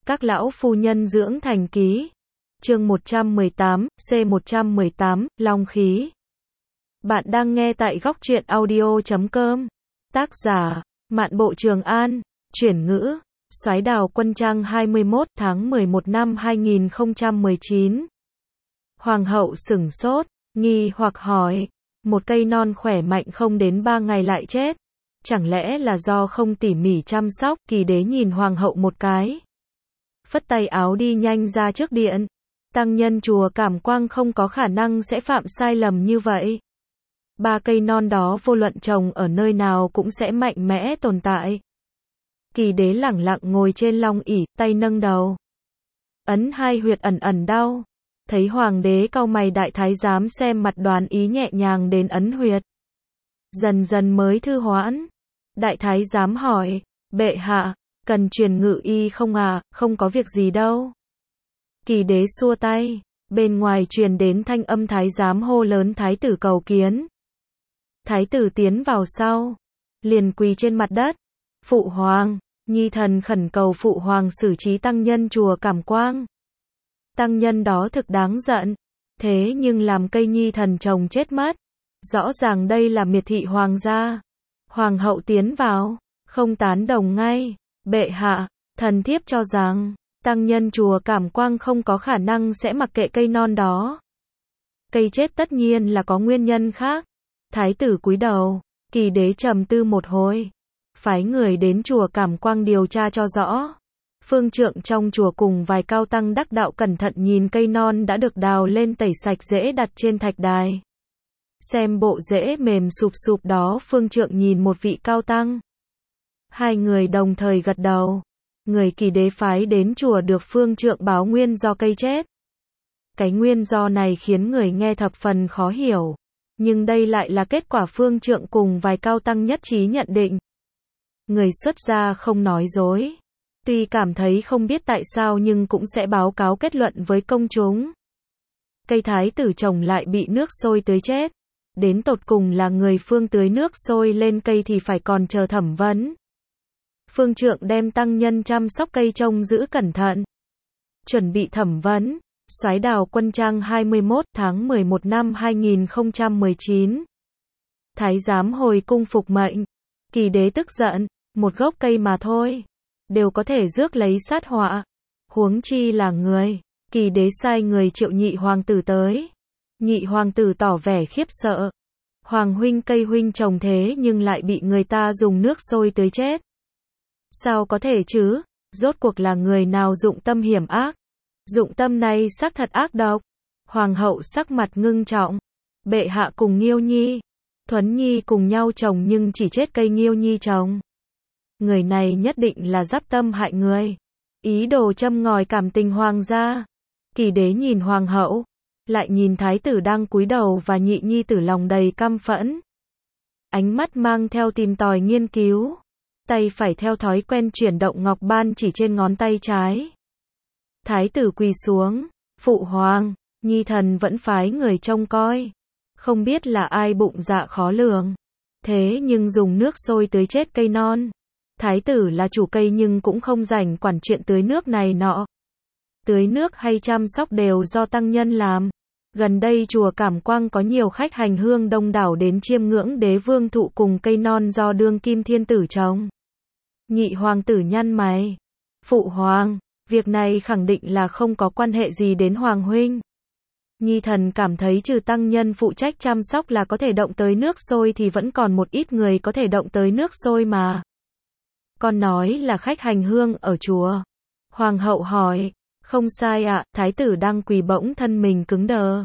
Các lão phu nhân dưỡng thành ký. Chương 118, C118, Long khí. Bạn đang nghe tại góc truyện audio.com. Tác giả, Mạn Bộ Trường An. Chuyển ngữ, Soái Đào Quân Trang 21 tháng 11 năm 2019. Hoàng hậu sửng sốt, nghi hoặc hỏi, một cây non khỏe mạnh không đến 3 ngày lại chết. Chẳng lẽ là do không tỉ mỉ chăm sóc? Kỳ đế nhìn hoàng hậu một cái. Phất tay áo đi nhanh ra trước điện. Tăng nhân chùa Cảm Quang không có khả năng sẽ phạm sai lầm như vậy. 3 cây non đó vô luận trồng ở nơi nào cũng sẽ mạnh mẽ tồn tại. Kỳ đế lẳng lặng ngồi trên long ỷ, tay nâng đầu. Ấn hai huyệt ẩn ẩn đau. Thấy hoàng đế cau mày, đại thái giám xem mặt đoán ý nhẹ nhàng đến ấn huyệt. Dần dần mới thư hoãn. Đại thái giám hỏi, bệ hạ, cần truyền ngự y không à? Không có việc gì đâu. Kỳ đế xua tay, bên ngoài truyền đến thanh âm thái giám hô lớn thái tử cầu kiến. Thái tử tiến vào sau, liền quỳ trên mặt đất. Phụ hoàng, nhi thần khẩn cầu phụ hoàng xử trí tăng nhân chùa Cảm Quang. Tăng nhân đó thực đáng giận, thế nhưng làm cây nhi thần chồng chết mất. Rõ ràng đây là miệt thị hoàng gia. Hoàng hậu tiến vào, không tán đồng ngay. Bệ hạ, thần thiếp cho rằng, tăng nhân chùa Cảm Quang không có khả năng sẽ mặc kệ cây non đó. Cây chết tất nhiên là có nguyên nhân khác. Thái tử cúi đầu, kỳ đế trầm tư một hồi. Phái người đến chùa Cảm Quang điều tra cho rõ. Phương trượng trong chùa cùng vài cao tăng đắc đạo cẩn thận nhìn cây non đã được đào lên tẩy sạch rễ đặt trên thạch đài. Xem bộ rễ mềm sụp sụp đó, phương trượng nhìn một vị cao tăng. Hai người đồng thời gật đầu. Người kỳ đế phái đến chùa được phương trượng báo nguyên do cây chết. Cái nguyên do này khiến người nghe thập phần khó hiểu. Nhưng đây lại là kết quả phương trượng cùng vài cao tăng nhất trí nhận định. Người xuất gia không nói dối. Tuy cảm thấy không biết tại sao nhưng cũng sẽ báo cáo kết luận với công chúng. Cây thái tử trồng lại bị nước sôi tưới chết. Đến tột cùng là người phương tưới nước sôi lên cây thì phải còn chờ thẩm vấn. Phương trượng đem tăng nhân chăm sóc cây trông giữ cẩn thận. Chuẩn bị thẩm vấn. Soái Đào Quân Trang 21 tháng 11 năm 2019. Thái giám hồi cung phục mệnh. Kỳ đế tức giận, một gốc cây mà thôi, đều có thể rước lấy sát họa. Huống chi là người. Kỳ đế sai người triệu nhị hoàng tử tới. Nhị hoàng tử tỏ vẻ khiếp sợ. Hoàng huynh, cây huynh trồng thế nhưng lại bị người ta dùng nước sôi tưới chết. Sao có thể chứ? Rốt cuộc là người nào dụng tâm hiểm ác? Dụng tâm này xác thật ác độc. Hoàng hậu sắc mặt ngưng trọng. Bệ hạ cùng Nghiêu Nhi, Thuấn Nhi cùng nhau trồng nhưng chỉ chết cây Nghiêu Nhi trồng. Người này nhất định là dắp tâm hại người. Ý đồ châm ngòi cảm tình hoàng gia. Kỳ đế nhìn hoàng hậu, lại nhìn thái tử đang cúi đầu và nhị nhi tử lòng đầy căm phẫn. Ánh mắt mang theo tìm tòi nghiên cứu. Tay phải theo thói quen chuyển động ngọc ban chỉ trên ngón tay trái. Thái tử quỳ xuống, phụ hoàng, nhi thần vẫn phái người trông coi. Không biết là ai bụng dạ khó lường. Thế nhưng dùng nước sôi tưới chết cây non. Thái tử là chủ cây nhưng cũng không rảnh quản chuyện tưới nước này nọ. Tưới nước hay chăm sóc đều do tăng nhân làm. Gần đây chùa Cảm Quang có nhiều khách hành hương đông đảo đến chiêm ngưỡng đế vương thụ cùng cây non do đương kim thiên tử trồng. Nhị hoàng tử nhăn mày. Phụ hoàng, việc này khẳng định là không có quan hệ gì đến hoàng huynh. Nhi thần cảm thấy trừ tăng nhân phụ trách chăm sóc là có thể động tới nước sôi thì vẫn còn một ít người có thể động tới nước sôi mà. Con nói là khách hành hương ở chùa. Hoàng hậu hỏi. Không sai ạ. Thái tử đang quỳ bỗng thân mình cứng đờ.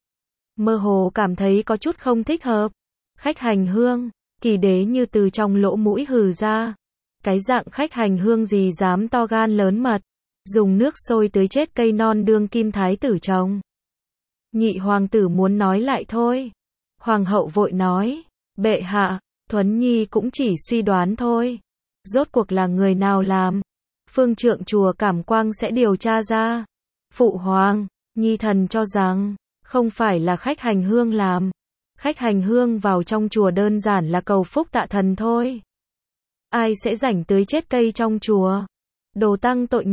Mơ hồ cảm thấy có chút không thích hợp. Khách hành hương. Kỳ đế như từ trong lỗ mũi hừ ra. Cái dạng khách hành hương gì dám to gan lớn mật. Dùng nước sôi tưới chết cây non đương kim thái tử trồng. Nhị hoàng tử muốn nói lại thôi. Hoàng hậu vội nói. Bệ hạ, Thuấn Nhi cũng chỉ suy đoán thôi. Rốt cuộc là người nào làm? Phương trượng chùa Cảm Quang sẽ điều tra ra. Phụ hoàng, nhi thần cho rằng, không phải là khách hành hương làm. Khách hành hương vào trong chùa đơn giản là cầu phúc tạ thần thôi. Ai sẽ rảnh tưới chết cây trong chùa? Đồ tăng tội nghiệt.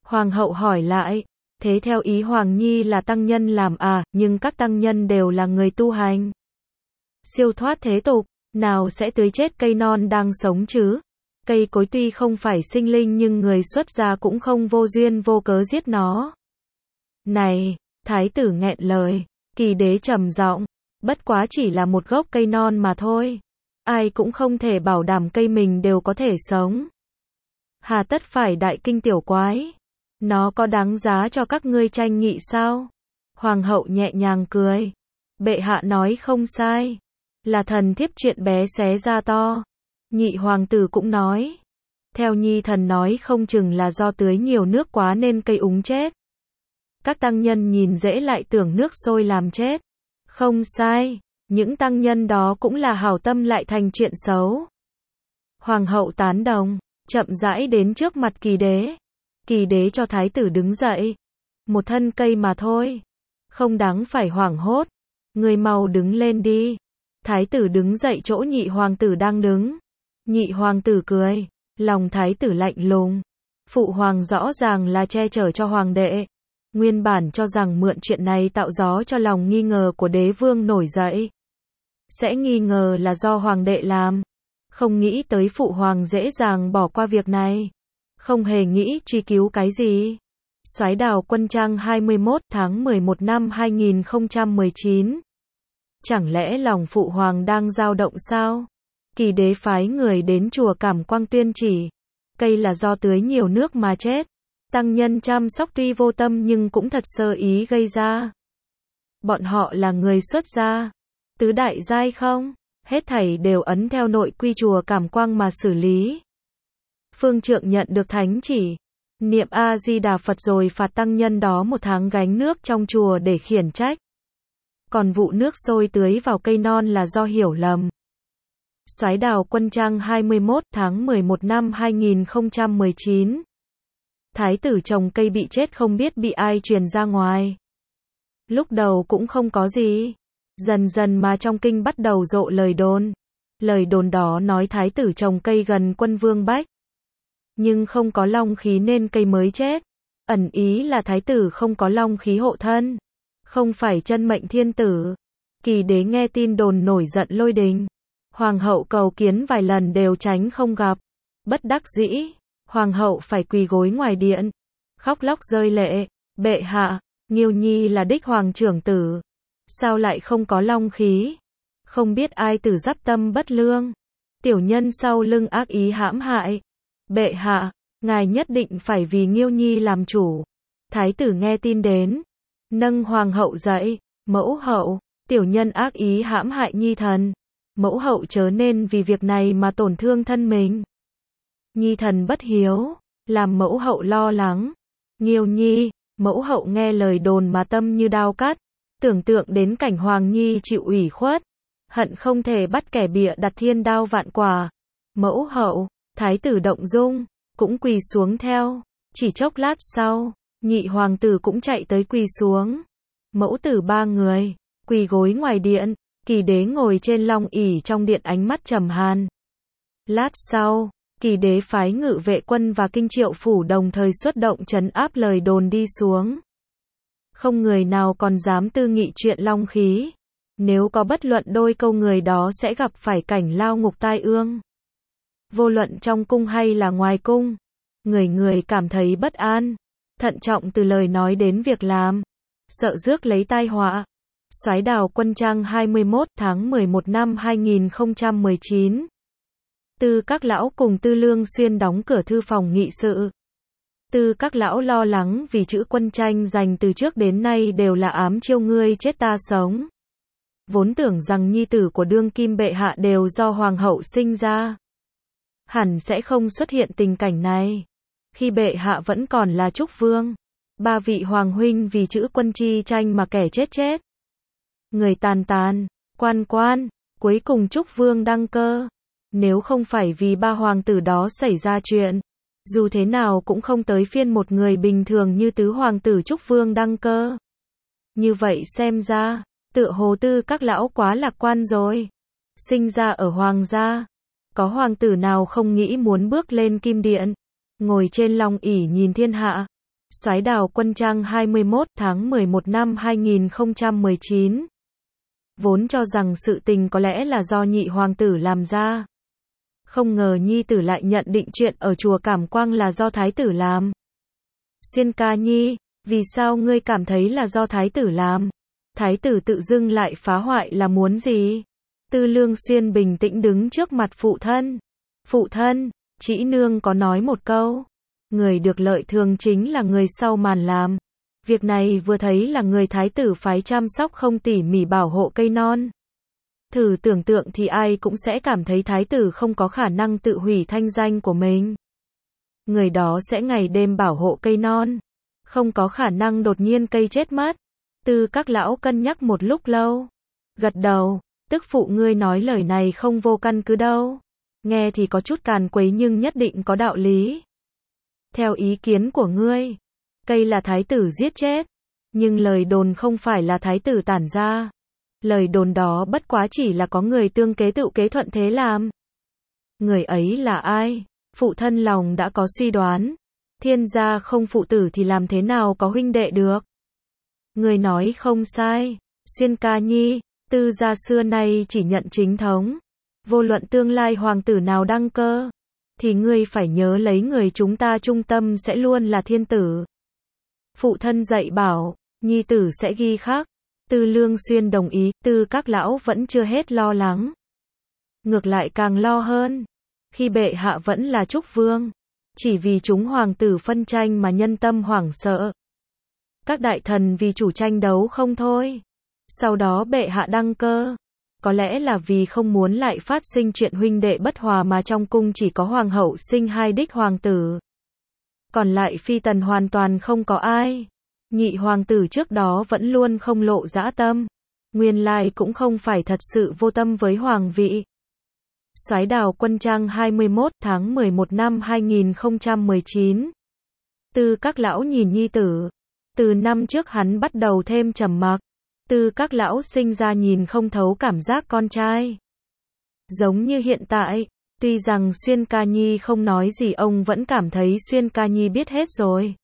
Hoàng hậu hỏi lại, thế theo ý Hoàng Nhi là tăng nhân làm à, nhưng các tăng nhân đều là người tu hành. Siêu thoát thế tục, nào sẽ tưới chết cây non đang sống chứ? Cây cối tuy không phải sinh linh nhưng người xuất gia cũng không vô duyên vô cớ giết nó. Này, thái tử nghẹn lời, Kỳ đế trầm giọng, bất quá chỉ là một gốc cây non mà thôi. Ai cũng không thể bảo đảm cây mình đều có thể sống. Hà tất phải đại kinh tiểu quái. Nó có đáng giá cho các ngươi tranh nghị sao? Hoàng hậu nhẹ nhàng cười. Bệ hạ nói không sai. Là thần thiếp chuyện bé xé ra to. Nhị hoàng tử cũng nói. Theo nhi thần nói không chừng là do tưới nhiều nước quá nên cây úng chết. Các tăng nhân nhìn dễ lại tưởng nước sôi làm chết. Không sai, những tăng nhân đó cũng là hảo tâm lại thành chuyện xấu. Hoàng hậu tán đồng, chậm rãi đến trước mặt Kỳ đế. Kỳ đế cho thái tử đứng dậy. Một thân cây mà thôi. Không đáng phải hoảng hốt. Người mau đứng lên đi. Thái tử đứng dậy chỗ nhị hoàng tử đang đứng. Nhị hoàng tử cười. Lòng thái tử lạnh lùng. Phụ hoàng rõ ràng là che chở cho hoàng đệ. Nguyên bản cho rằng mượn chuyện này tạo gió cho lòng nghi ngờ của đế vương nổi dậy. Sẽ nghi ngờ là do hoàng đệ làm. Không nghĩ tới phụ hoàng dễ dàng bỏ qua việc này. Không hề nghĩ truy cứu cái gì. Soái Đào Quân Trang 21 tháng 11 năm 2019. Chẳng lẽ lòng phụ hoàng đang dao động sao? Kỳ đế phái người đến chùa Cảm Quang tuyên chỉ. Cây là do tưới nhiều nước mà chết. Tăng nhân chăm sóc tuy vô tâm nhưng cũng thật sơ ý gây ra. Bọn họ là người xuất gia. Tứ đại giai không? Hết thảy đều ấn theo nội quy chùa Cảm Quang mà xử lý. Phương trượng nhận được thánh chỉ. Niệm A-di-đà Phật rồi phạt tăng nhân đó 1 tháng gánh nước trong chùa để khiển trách. Còn vụ nước sôi tưới vào cây non là do hiểu lầm. Soái Đào Quân Trang 21 tháng 11 năm 2019. Thái tử trồng cây bị chết không biết bị ai truyền ra ngoài. Lúc đầu cũng không có gì. Dần dần mà trong kinh bắt đầu rộ lời đồn. Lời đồn đó nói thái tử trồng cây gần quân Vương Bách. Nhưng không có long khí nên cây mới chết. Ẩn ý là thái tử không có long khí hộ thân. Không phải chân mệnh thiên tử. Kỳ đế nghe tin đồn nổi giận lôi đình. Hoàng hậu cầu kiến vài lần đều tránh không gặp. Bất đắc dĩ. Hoàng hậu phải quỳ gối ngoài điện. Khóc lóc rơi lệ. Bệ hạ, Nghiêu Nhi là đích hoàng trưởng tử. Sao lại không có long khí? Không biết ai tử giáp tâm bất lương. Tiểu nhân sau lưng ác ý hãm hại. Bệ hạ, ngài nhất định phải vì Nghiêu Nhi làm chủ. Thái tử nghe tin đến. Nâng hoàng hậu dậy. Mẫu hậu, tiểu nhân ác ý hãm hại Nhi thần. Mẫu hậu chớ nên vì việc này mà tổn thương thân mình. Nhi thần bất hiếu, làm mẫu hậu lo lắng. Nghiêu Nhi, mẫu hậu nghe lời đồn mà tâm như đao cắt. Tưởng tượng đến cảnh Hoàng Nhi chịu ủy khuất. Hận không thể bắt kẻ bịa đặt thiên đao vạn quả. Mẫu hậu, thái tử động dung, cũng quỳ xuống theo. Chỉ chốc lát sau, nhị hoàng tử cũng chạy tới quỳ xuống. Mẫu tử 3 người, quỳ gối ngoài điện. Kỳ đế ngồi trên long ỷ trong điện ánh mắt trầm hàn. Lát sau, Kỳ đế phái ngự vệ quân và kinh triệu phủ đồng thời xuất động trấn áp lời đồn đi xuống. Không người nào còn dám tư nghị chuyện long khí. Nếu có bất luận đôi câu người đó sẽ gặp phải cảnh lao ngục tai ương. Vô luận trong cung hay là ngoài cung. Người người cảm thấy bất an. Thận trọng từ lời nói đến việc làm. Sợ rước lấy tai họa. Soái Đào Quân Trang 21 tháng 11 năm 2019. Tư các lão cùng Tư Lương Xuyên đóng cửa thư phòng nghị sự. Tư các lão lo lắng vì chữ Quân Tranh dành từ trước đến nay đều là ám chiêu ngươi chết ta sống. Vốn tưởng rằng nhi tử của đương kim bệ hạ đều do hoàng hậu sinh ra. Hẳn sẽ không xuất hiện tình cảnh này. Khi bệ hạ vẫn còn là Trúc Vương. 3 vị hoàng huynh vì chữ Quân chi tranh mà kẻ chết chết. Người tàn tàn, quan quan, cuối cùng Trúc Vương đăng cơ. Nếu không phải vì 3 hoàng tử đó xảy ra chuyện, dù thế nào cũng không tới phiên một người bình thường như tứ hoàng tử Trúc Vương đăng cơ. Như vậy xem ra, tựa hồ Tư các lão quá lạc quan rồi. Sinh ra ở hoàng gia, có hoàng tử nào không nghĩ muốn bước lên kim điện, ngồi trên long ỷ nhìn thiên hạ. Soái Đào Quân Trang 21 tháng 11 năm 2019. Vốn cho rằng sự tình có lẽ là do nhị hoàng tử làm ra. Không ngờ nhi tử lại nhận định chuyện ở chùa Cảm Quang là do thái tử làm. Xuyên ca nhi, vì sao ngươi cảm thấy là do thái tử làm? Thái tử tự dưng lại phá hoại là muốn gì? Tư Lương Xuyên bình tĩnh đứng trước mặt phụ thân. Phụ thân, Trĩ nương có nói một câu. Người được lợi thường chính là người sau màn làm. Việc này vừa thấy là người thái tử phái chăm sóc không tỉ mỉ bảo hộ cây non. Thử tưởng tượng thì ai cũng sẽ cảm thấy thái tử không có khả năng tự hủy thanh danh của mình. Người đó sẽ ngày đêm bảo hộ cây non. Không có khả năng đột nhiên cây chết mất. Tư các lão cân nhắc một lúc lâu. Gật đầu, tức phụ ngươi nói lời này không vô căn cứ đâu. Nghe thì có chút càn quấy nhưng nhất định có đạo lý. Theo ý kiến của ngươi, cây là thái tử giết chết. Nhưng lời đồn không phải là thái tử tản ra. Lời đồn đó bất quá chỉ là có người tương kế tự kế thuận thế làm. Người ấy là ai? Phụ thân lòng đã có suy đoán. Thiên gia không phụ tử thì làm thế nào có huynh đệ được? Người nói không sai. Xuyên ca nhi, Tư gia xưa nay chỉ nhận chính thống. Vô luận tương lai hoàng tử nào đăng cơ, thì ngươi phải nhớ lấy người chúng ta trung tâm sẽ luôn là thiên tử. Phụ thân dạy bảo, nhi tử sẽ ghi khắc. Tư Lương Xuyên đồng ý, Tư các lão vẫn chưa hết lo lắng. Ngược lại càng lo hơn. Khi bệ hạ vẫn là Trúc Vương, chỉ vì chúng hoàng tử phân tranh mà nhân tâm hoảng sợ. Các đại thần vì chủ tranh đấu không thôi. Sau đó bệ hạ đăng cơ. Có lẽ là vì không muốn lại phát sinh chuyện huynh đệ bất hòa mà trong cung chỉ có hoàng hậu sinh hai đích hoàng tử. Còn lại phi tần hoàn toàn không có ai. Nhị hoàng tử trước đó vẫn luôn không lộ dã tâm. Nguyên lai cũng không phải thật sự vô tâm với hoàng vị. Soái Đào Quân Trang 21 tháng 11 năm 2019. Tư các lão nhìn nhi tử. Từ năm trước hắn bắt đầu thêm trầm mặc. Tư các lão sinh ra nhìn không thấu cảm giác con trai. Giống như hiện tại, tuy rằng Xuyên ca nhi không nói gì ông vẫn cảm thấy Xuyên ca nhi biết hết rồi.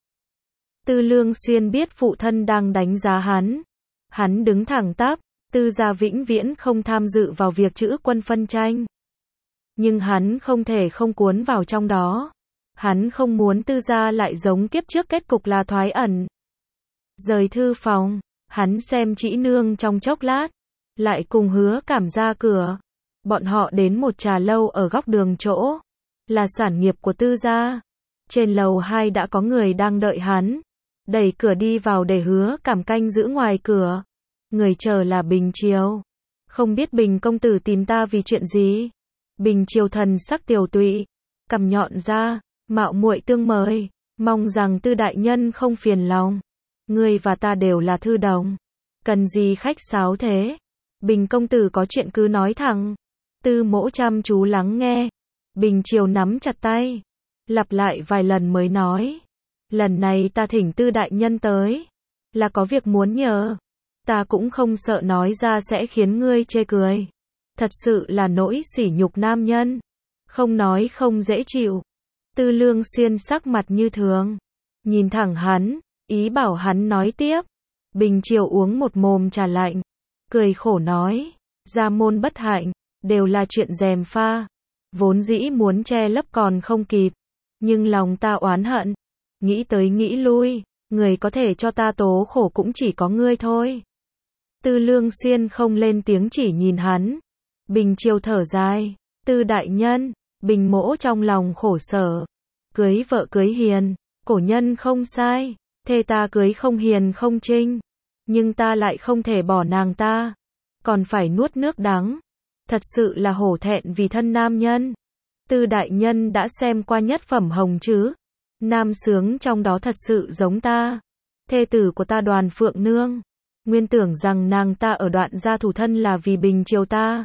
Tư Lương Xuyên biết phụ thân đang đánh giá hắn. Hắn đứng thẳng tắp, Tư gia vĩnh viễn không tham dự vào việc trữ quân phân tranh. Nhưng hắn không thể không cuốn vào trong đó. Hắn không muốn Tư gia lại giống kiếp trước kết cục là thoái ẩn. Rời thư phòng, hắn xem Trĩ nương trong chốc lát, lại cùng Hứa Cảm ra cửa. Bọn họ đến một trà lâu ở góc đường chỗ, là sản nghiệp của Tư gia. Trên lầu 2 đã có người đang đợi hắn. Đẩy cửa đi vào để Hứa Cảm canh giữ ngoài cửa. Người chờ là Bình Triều. Không biết Bình công tử tìm ta vì chuyện gì? Bình Triều thần sắc tiều tụy, cằm nhọn ra, mạo muội tương mời, mong rằng Tư đại nhân không phiền lòng. Ngươi và ta đều là thư đồng, cần gì khách sáo thế? Bình công tử có chuyện cứ nói thẳng. Tư mỗ chăm chú lắng nghe. Bình Triều nắm chặt tay, lặp lại vài lần mới nói. Lần này ta thỉnh Tư đại nhân tới, là có việc muốn nhờ. Ta cũng không sợ nói ra sẽ khiến ngươi chê cười. Thật sự là nỗi sỉ nhục nam nhân. Không nói không dễ chịu. Tư Lương Xuyên sắc mặt như thường, nhìn thẳng hắn, ý bảo hắn nói tiếp. Bình Triều uống một mồm trà lạnh, cười khổ nói, gia môn bất hạnh, đều là chuyện gièm pha. Vốn dĩ muốn che lấp còn không kịp, nhưng lòng ta oán hận. Nghĩ tới nghĩ lui, người có thể cho ta tố khổ cũng chỉ có ngươi thôi. Tư Lương Xuyên không lên tiếng chỉ nhìn hắn. Bình Triều thở dài, Tư đại nhân, Bình mỗ trong lòng khổ sở. Cưới vợ cưới hiền, cổ nhân không sai, thê ta cưới không hiền không trinh. Nhưng ta lại không thể bỏ nàng ta, còn phải nuốt nước đắng. Thật sự là hổ thẹn vì thân nam nhân. Tư đại nhân đã xem qua nhất phẩm hồng chứ? Nam xướng trong đó thật sự giống ta. Thê tử của ta Đoàn Phượng Nương. Nguyên tưởng rằng nàng ta ở Đoạn gia thủ thân là vì Bình Triều ta.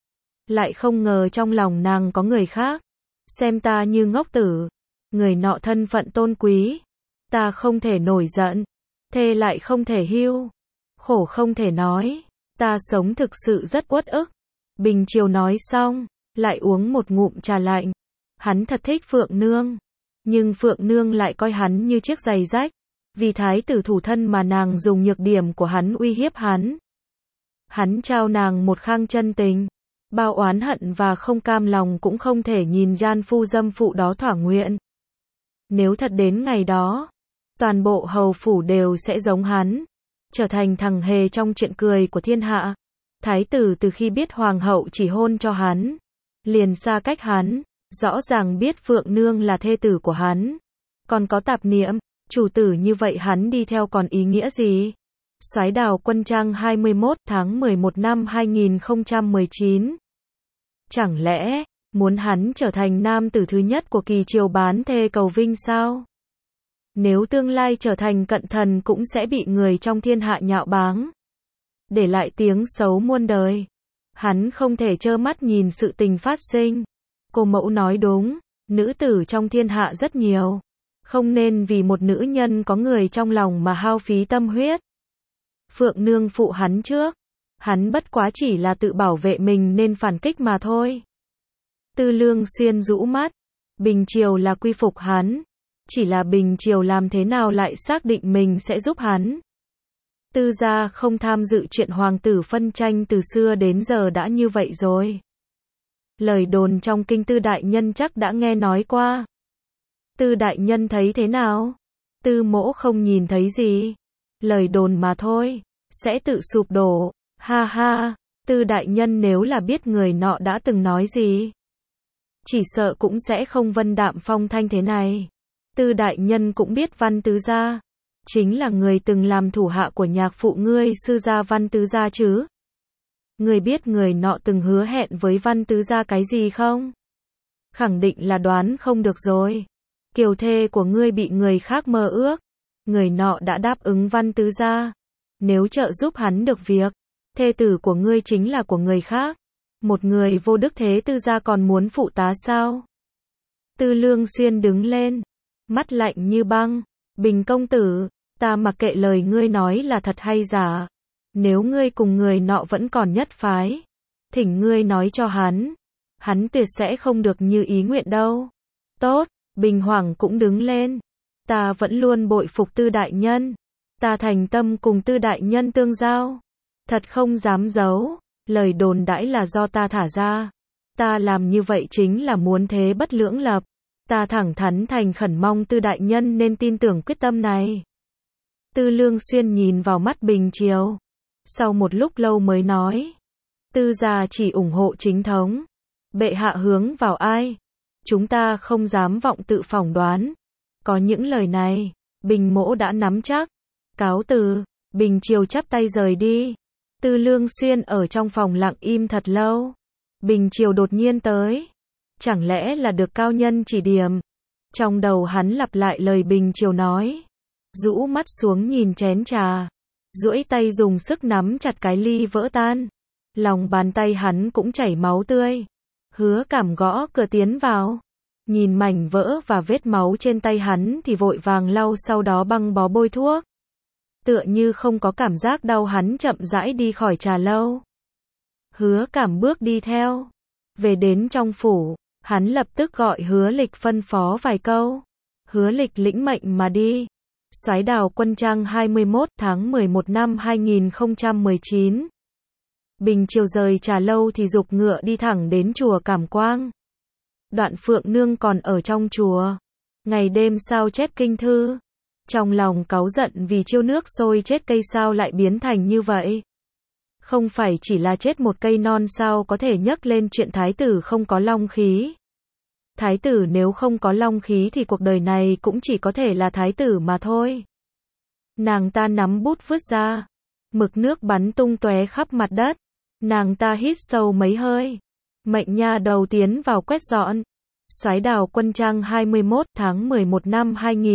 Lại không ngờ trong lòng nàng có người khác. Xem ta như ngốc tử. Người nọ thân phận tôn quý. Ta không thể nổi giận. Thê lại không thể hiu. Khổ không thể nói. Ta sống thực sự rất uất ức. Bình Triều nói xong, lại uống một ngụm trà lạnh. Hắn thật thích Phượng Nương. Nhưng Phượng Nương lại coi hắn như chiếc giày rách. Vì thái tử thủ thân mà nàng dùng nhược điểm của hắn uy hiếp hắn. Hắn trao nàng một khang chân tình. Bao oán hận và không cam lòng cũng không thể nhìn gian phu dâm phụ đó thỏa nguyện. Nếu thật đến ngày đó, toàn bộ hầu phủ đều sẽ giống hắn, trở thành thằng hề trong chuyện cười của thiên hạ. Thái tử từ khi biết hoàng hậu chỉ hôn cho hắn, liền xa cách hắn, rõ ràng biết Phượng Nương là thê tử của hắn, còn có tạp niệm, chủ tử như vậy hắn đi theo còn ý nghĩa gì? Soái Đào Quân Trang 21 tháng 11 năm 2019. Chẳng lẽ, muốn hắn trở thành nam tử thứ nhất của kỳ triều bán thê cầu vinh sao? Nếu tương lai trở thành cận thần cũng sẽ bị người trong thiên hạ nhạo báng, để lại tiếng xấu muôn đời. Hắn không thể trơ mắt nhìn sự tình phát sinh. Cô mẫu nói đúng, nữ tử trong thiên hạ rất nhiều. Không nên vì một nữ nhân có người trong lòng mà hao phí tâm huyết. Phượng Nương phụ hắn trước. Hắn bất quá chỉ là tự bảo vệ mình nên phản kích mà thôi. Tư Lương Xuyên rũ mắt. Bình Triều là quy phục hắn. Chỉ là Bình Triều làm thế nào lại xác định mình sẽ giúp hắn. Tư gia không tham dự chuyện hoàng tử phân tranh từ xưa đến giờ đã như vậy rồi. Lời đồn trong kinh Tư đại nhân chắc đã nghe nói qua. Tư đại nhân thấy thế nào? Tư mỗ không nhìn thấy gì. Lời đồn mà thôi, sẽ tự sụp đổ. Ha ha, Tư đại nhân nếu là biết người nọ đã từng nói gì, chỉ sợ cũng sẽ không vân đạm phong thanh thế này. Tư đại nhân cũng biết Văn Tứ gia, chính là người từng làm thủ hạ của nhạc phụ ngươi sư gia Văn Tứ gia chứ. Ngươi biết người nọ từng hứa hẹn với Văn Tứ gia cái gì không? Khẳng định là đoán không được rồi. Kiều thê của ngươi bị người khác mơ ước. Người nọ đã đáp ứng Văn Tứ gia. Nếu trợ giúp hắn được việc, thê tử của ngươi chính là của người khác. Một người vô đức thế Tư gia còn muốn phụ tá sao? Tư Lương Xuyên đứng lên, mắt lạnh như băng. Bình công tử, ta mặc kệ lời ngươi nói là thật hay giả. Nếu ngươi cùng người nọ vẫn còn nhất phái, thỉnh ngươi nói cho hắn tuyệt sẽ không được như ý nguyện đâu. Tốt, Bình Hoàng cũng đứng lên. Ta vẫn luôn bội phục Tư đại nhân. Ta thành tâm cùng Tư đại nhân tương giao. Thật không dám giấu, lời đồn đãi là do ta thả ra. Ta làm như vậy chính là muốn thế bất lưỡng lập. Ta thẳng thắn thành khẩn mong Tư đại nhân nên tin tưởng quyết tâm này. Tư Lương Xuyên nhìn vào mắt Bình Triều. Sau một lúc lâu mới nói. Tư gia chỉ ủng hộ chính thống. Bệ hạ hướng vào ai? Chúng ta không dám vọng tự phỏng đoán. Có những lời này, Bình mỗ đã nắm chắc. Cáo từ, Bình Triều chắp tay rời đi. Tư Lương Xuyên ở trong phòng lặng im thật lâu. Bình Triều đột nhiên tới. Chẳng lẽ là được cao nhân chỉ điểm? Trong đầu hắn lặp lại lời Bình Triều nói. Rũ mắt xuống nhìn chén trà. Duỗi tay dùng sức nắm chặt cái ly vỡ tan. Lòng bàn tay hắn cũng chảy máu tươi. Hứa Cảm gõ cửa tiến vào. Nhìn mảnh vỡ và vết máu trên tay hắn thì vội vàng lau, sau đó băng bó bôi thuốc. Tựa như không có cảm giác đau, hắn chậm rãi đi khỏi trà lâu. Hứa Cảm bước đi theo. Về đến trong phủ, hắn lập tức gọi Hứa Lịch phân phó vài câu. Hứa Lịch lĩnh mệnh mà đi. Soái Đào Quân Trang 21 tháng 11 năm 2019. Bình Triều rời trà lâu thì giục ngựa đi thẳng đến chùa Cảm Quang. Đoạn Phượng Nương còn ở trong chùa, ngày đêm sao chép kinh thư. Trong lòng cáu giận vì chiêu nước sôi chết cây sao lại biến thành như vậy. Không phải chỉ là chết một cây non sao có thể nhắc lên chuyện thái tử không có long khí. Thái tử nếu không có long khí thì cuộc đời này cũng chỉ có thể là thái tử mà thôi. Nàng ta nắm bút vứt ra. Mực nước bắn tung tóe khắp mặt đất. Nàng ta hít sâu mấy hơi. Mệnh nha đầu tiến vào quét dọn. Soái Đào Quân Trang 21 tháng 11 năm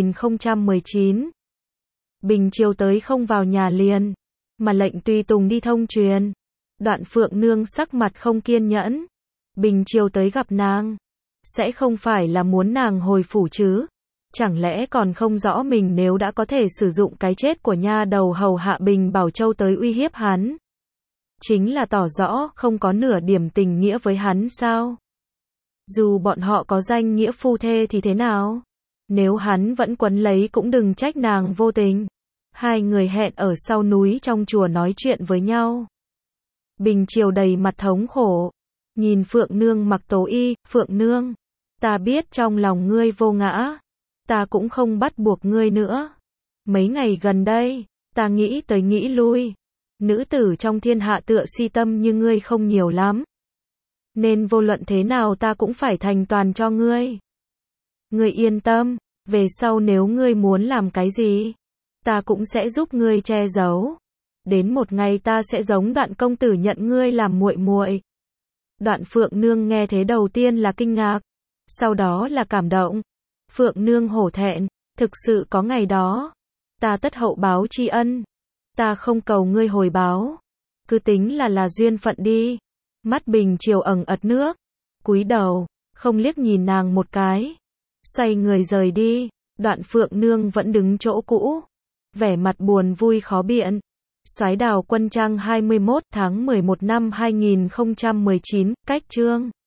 2019. Bình Triều tới không vào nhà liền, mà lệnh tùy tùng đi thông truyền. Đoạn Phượng Nương sắc mặt không kiên nhẫn. Bình Triều tới gặp nàng, sẽ không phải là muốn nàng hồi phủ chứ? Chẳng lẽ còn không rõ mình nếu đã có thể sử dụng cái chết của nha đầu hầu hạ Bình Bảo Châu tới uy hiếp hắn, chính là tỏ rõ không có nửa điểm tình nghĩa với hắn sao? Dù bọn họ có danh nghĩa phu thê thì thế nào? Nếu hắn vẫn quấn lấy cũng đừng trách nàng vô tình. Hai người hẹn ở sau núi trong chùa nói chuyện với nhau. Bình Triều đầy mặt thống khổ. Nhìn Phượng Nương mặc tố y, Phượng Nương. Ta biết trong lòng ngươi vô ngã. Ta cũng không bắt buộc ngươi nữa. Mấy ngày gần đây, ta nghĩ tới nghĩ lui. Nữ tử trong thiên hạ tựa si tâm như ngươi không nhiều lắm. Nên vô luận thế nào ta cũng phải thành toàn cho ngươi. Ngươi yên tâm, về sau nếu ngươi muốn làm cái gì, ta cũng sẽ giúp ngươi che giấu. Đến một ngày ta sẽ giống Đoạn công tử nhận ngươi làm muội muội. Đoạn Phượng Nương nghe thế đầu tiên là kinh ngạc, sau đó là cảm động. Phượng Nương hổ thẹn, thực sự có ngày đó, ta tất hậu báo tri ân. Ta không cầu ngươi hồi báo, cứ tính là duyên phận đi. Mắt Bình Triều ẩn ật nước, cúi đầu, không liếc nhìn nàng một cái, xoay người rời đi. Đoạn Phượng Nương vẫn đứng chỗ cũ, vẻ mặt buồn vui khó biện. Soái Đào Quân Trang 21 tháng 11 năm 2019, cách chương